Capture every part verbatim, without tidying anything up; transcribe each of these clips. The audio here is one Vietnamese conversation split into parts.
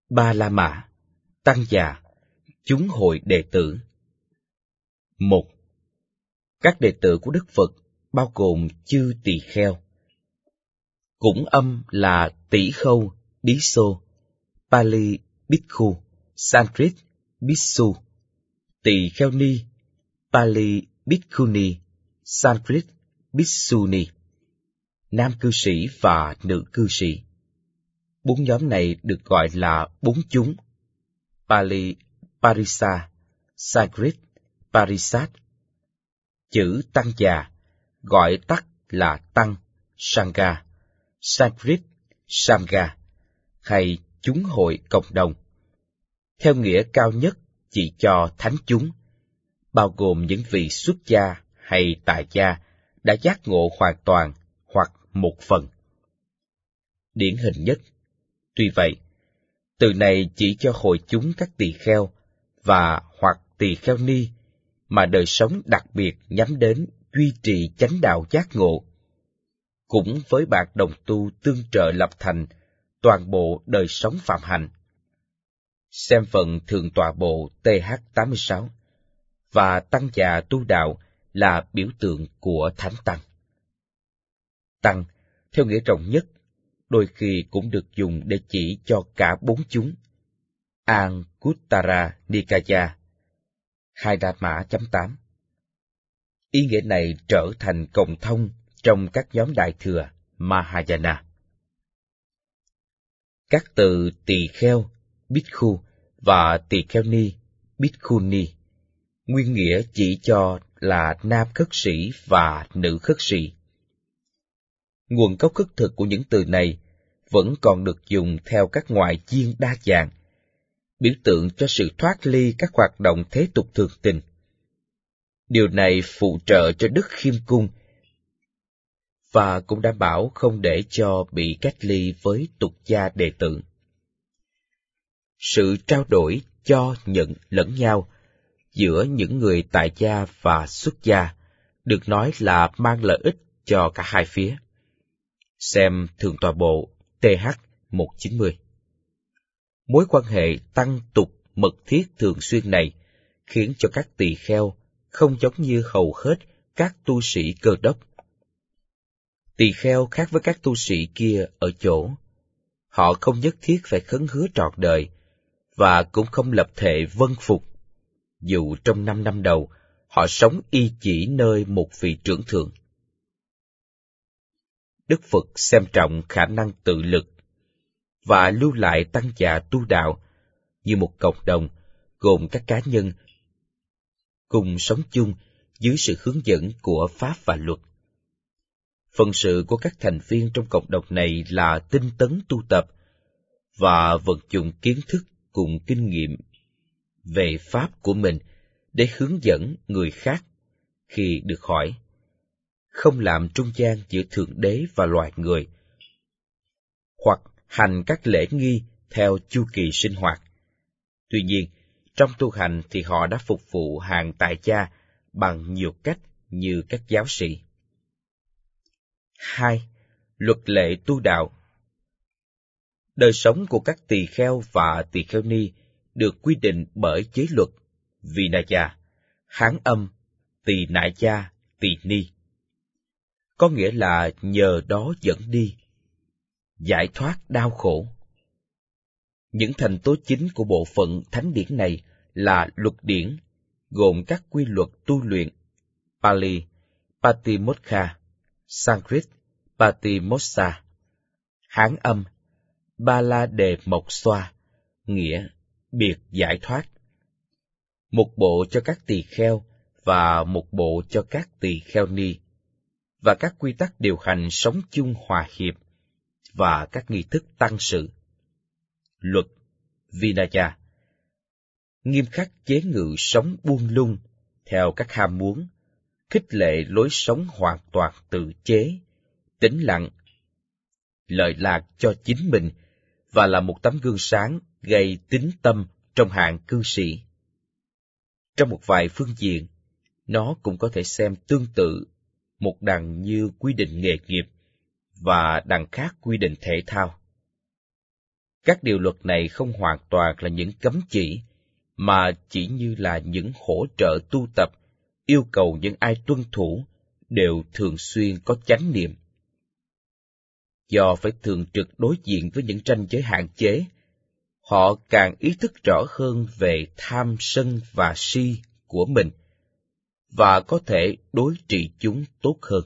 Ba La Mã, Tăng già, chúng hội đệ tử. Một. Các đệ tử của Đức Phật bao gồm chư tỳ kheo. Cũng âm là tỷ khâu, bí xô, Pali Bhikkhu, Sanskrit Bhikkhu, tỳ kheo ni, Pali Bhikkhuni, Sanskrit Bhikshuni, nam cư sĩ và nữ cư sĩ. Bốn nhóm này được gọi là bốn chúng, Pali Parisa, Sanskrit Parisat. Chữ tăng già gọi tắt là tăng, Sangha, Sanskrit Samga, hay chúng hội cộng đồng. Theo nghĩa cao nhất chỉ cho thánh chúng, bao gồm những vị xuất gia hay tại gia đã giác ngộ hoàn toàn hoặc một phần. Điển hình nhất. Tuy vậy, từ này chỉ cho hội chúng các tỳ kheo và hoặc tỳ kheo ni mà đời sống đặc biệt nhắm đến duy trì chánh đạo giác ngộ, cũng với bạn đồng tu tương trợ lập thành toàn bộ đời sống phạm hạnh. Xem phần Thượng tọa bộ T H tám mươi sáu, và tăng già tu đạo là biểu tượng của Thánh Tăng. Tăng, theo nghĩa rộng nhất, đôi khi cũng được dùng để chỉ cho cả bốn chúng. Anguttara Nikaya, hai Đà Mã chấm tám. Ý nghĩa này trở thành cộng thông trong các nhóm Đại Thừa Mahayana. Các từ tỳ kheo, Bhikkhu và tỳ kheo ni, Bhikkhuni, nguyên nghĩa chỉ cho là nam khất sĩ và nữ khất sĩ. Nguồn gốc khất thực của những từ này vẫn còn được dùng theo các ngoại chiên đa dạng, biểu tượng cho sự thoát ly các hoạt động thế tục thường tình. Điều này phụ trợ cho đức khiêm cung và cũng đảm bảo không để cho bị cách ly với tục gia đệ tử. Sự trao đổi cho nhận lẫn nhau giữa những người tại gia và xuất gia được nói là mang lợi ích cho cả hai phía. Xem Thượng tọa bộ T H một trăm chín mươi. Mối quan hệ tăng tục mật thiết thường xuyên này khiến cho các tỳ kheo không giống như hầu hết các tu sĩ Cơ đốc. Tỳ kheo khác với các tu sĩ kia ở chỗ, họ không nhất thiết phải khấn hứa trọn đời, và cũng không lập thệ vâng phục, dù trong năm năm đầu họ sống y chỉ nơi một vị trưởng thượng. Đức Phật xem trọng khả năng tự lực và lưu lại tăng già tu đạo như một cộng đồng gồm các cá nhân cùng sống chung dưới sự hướng dẫn của Pháp và luật. Phận sự của các thành viên trong cộng đồng này là tinh tấn tu tập và vận dụng kiến thức cùng kinh nghiệm về Pháp của mình để hướng dẫn người khác khi được hỏi, không làm trung gian giữa Thượng Đế và loài người, hoặc hành các lễ nghi theo chu kỳ sinh hoạt. Tuy nhiên, trong tu hành thì họ đã phục vụ hàng tại gia bằng nhiều cách như các giáo sĩ. Hai. Luật lệ tu đạo. Đời sống của các tỳ kheo và tỳ kheo ni được quy định bởi chế luật Vinaya, Hán âm tỳ nại gia tỳ ni, có nghĩa là nhờ đó dẫn đi, giải thoát đau khổ. Những thành tố chính của bộ phận thánh điển này là luật điển, gồm các quy luật tu luyện Pali Patimokkha, Sanskrit Patimokkha, Hán âm Bala Đề Mộc Xoa, nghĩa biệt giải thoát. Một bộ cho các tỳ kheo và một bộ cho các tỳ kheo ni, và các quy tắc điều hành sống chung hòa hiệp và các nghi thức tăng sự. Luật Vinaya nghiêm khắc chế ngự sống buông lung theo các ham muốn, khích lệ lối sống hoàn toàn tự chế, tĩnh lặng, lợi lạc cho chính mình và là một tấm gương sáng gây tín tâm trong hạng cư sĩ. Trong một vài phương diện, nó cũng có thể xem tương tự một đằng như quy định nghề nghiệp và đằng khác quy định thể thao. Các điều luật này không hoàn toàn là những cấm chỉ, mà chỉ như là những hỗ trợ tu tập, yêu cầu những ai tuân thủ đều thường xuyên có chánh niệm. Do phải thường trực đối diện với những ranh giới hạn chế, họ càng ý thức rõ hơn về tham sân và si của mình, và có thể đối trị chúng tốt hơn.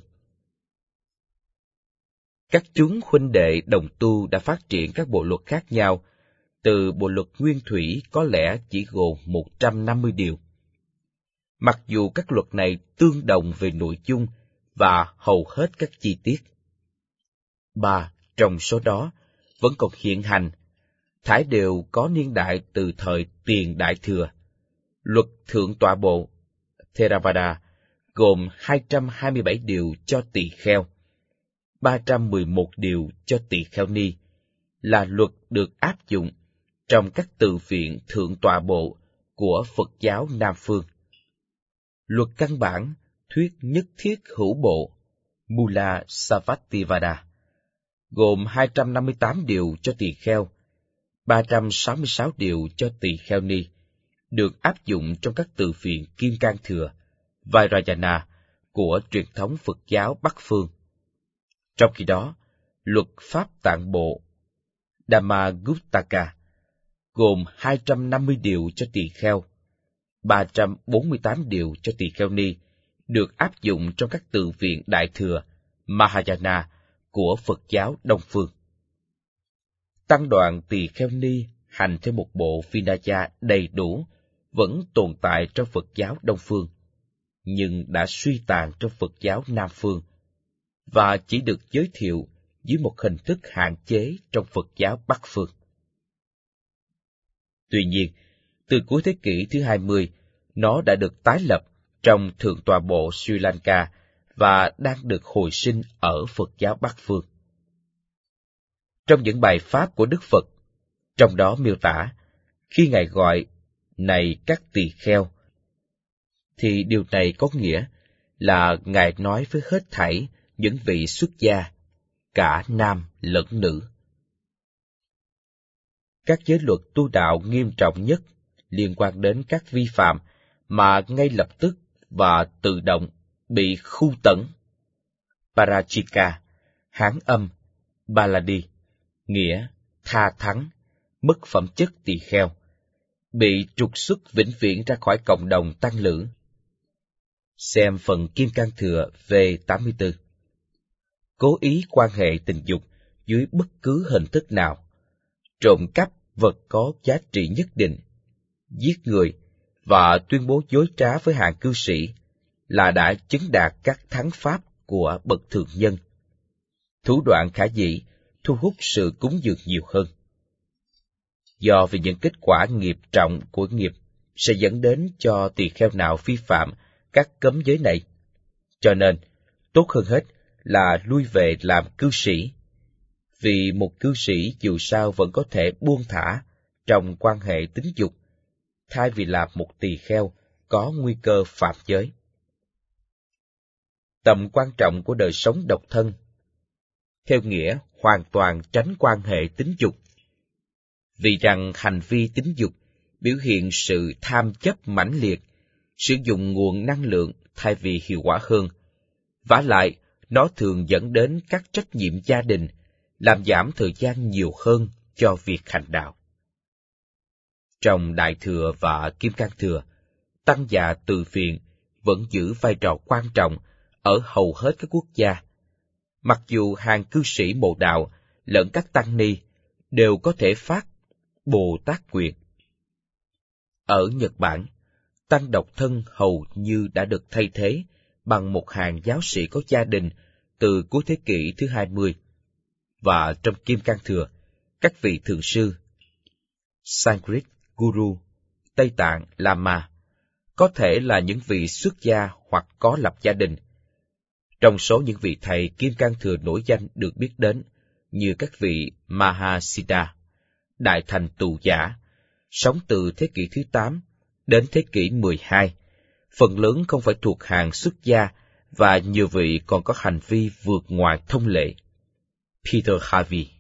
Các chúng huynh đệ đồng tu đã phát triển các bộ luật khác nhau, từ bộ luật nguyên thủy có lẽ chỉ gồm một trăm năm mươi điều. Mặc dù các luật này tương đồng về nội dung và hầu hết các chi tiết. Ba trong số đó vẫn còn hiện hành, thải đều có niên đại từ thời tiền Đại Thừa. Luật Thượng Tọa Bộ Theravada gồm hai trăm hai mươi bảy điều cho tỳ kheo, ba trăm mười một điều cho tỳ kheo ni, là luật được áp dụng trong các tự viện Thượng Tọa Bộ của Phật giáo Nam Phương. Luật căn bản thuyết nhất thiết hữu bộ Mula Savattivada gồm hai trăm năm mươi tám điều cho tỳ kheo, ba trăm sáu mươi sáu điều cho tỳ kheo ni, được áp dụng trong các tự viện Kim Cang Thừa, Vajrayana của truyền thống Phật giáo Bắc Phương. Trong khi đó, luật Pháp Tạng Bộ Dhammaguttaka gồm hai trăm năm mươi điều cho tỳ kheo, ba trăm bốn mươi tám điều cho tỳ kheo ni, được áp dụng trong các tự viện Đại Thừa, Mahayana của Phật giáo Đông Phương. Tăng đoàn tỳ kheo ni hành theo một bộ Vinaya đầy đủ vẫn tồn tại trong Phật giáo Đông Phương, nhưng đã suy tàn trong Phật giáo Nam Phương, và chỉ được giới thiệu dưới một hình thức hạn chế trong Phật giáo Bắc Phương. Tuy nhiên, từ cuối thế kỷ thứ hai mươi, nó đã được tái lập trong Thượng Tọa Bộ Sri Lanka và đang được hồi sinh ở Phật giáo Bắc Phương. Trong những bài pháp của Đức Phật, trong đó miêu tả, khi Ngài gọi, này các tỳ kheo, thì điều này có nghĩa là Ngài nói với hết thảy những vị xuất gia, cả nam lẫn nữ. Các giới luật tu đạo nghiêm trọng nhất liên quan đến các vi phạm mà ngay lập tức và tự động bị khu tẩn. Parachika, Hán âm, Baladi, nghĩa tha thắng, mất phẩm chất tỳ kheo, bị trục xuất vĩnh viễn ra khỏi cộng đồng tăng lữ. Xem phần Kim Cang Thừa V tám mươi tư. Cố ý quan hệ tình dục dưới bất cứ hình thức nào, trộm cắp vật có giá trị nhất định, giết người và tuyên bố dối trá với hàng cư sĩ là đã chứng đạt các thắng pháp của bậc thượng nhân. Thủ đoạn khả dĩ thu hút sự cúng dường nhiều hơn. Do vì những kết quả nghiệp trọng của nghiệp sẽ dẫn đến cho tỳ kheo nào vi phạm các cấm giới này, cho nên tốt hơn hết là lui về làm cư sĩ, vì một cư sĩ dù sao vẫn có thể buông thả trong quan hệ tính dục, thay vì làm một tỳ kheo có nguy cơ phạm giới. Tầm quan trọng của đời sống độc thân, theo nghĩa hoàn toàn tránh quan hệ tính dục, vì rằng hành vi tính dục biểu hiện sự tham chấp mãnh liệt, sử dụng nguồn năng lượng thay vì hiệu quả hơn. Vả lại, nó thường dẫn đến các trách nhiệm gia đình, làm giảm thời gian nhiều hơn cho việc hành đạo. Trong Đại Thừa và Kim Cang Thừa, tăng già từ viện vẫn giữ vai trò quan trọng ở hầu hết các quốc gia. Mặc dù hàng cư sĩ mộ đạo lẫn các tăng ni đều có thể phát Bồ Tát quyền. Ở Nhật Bản, tăng độc thân hầu như đã được thay thế bằng một hàng giáo sĩ có gia đình từ cuối thế kỷ thứ hai mươi. Và trong Kim Cang Thừa, các vị thượng sư, Sanskrit Guru, Tây Tạng Lama, có thể là những vị xuất gia hoặc có lập gia đình. Trong số những vị thầy Kim Cang Thừa nổi danh được biết đến, như các vị Mahasiddha, Đại Thành Tù Giả, sống từ thế kỷ thứ tám đến thế kỷ mười hai, phần lớn không phải thuộc hàng xuất gia và nhiều vị còn có hành vi vượt ngoài thông lệ. Peter Harvey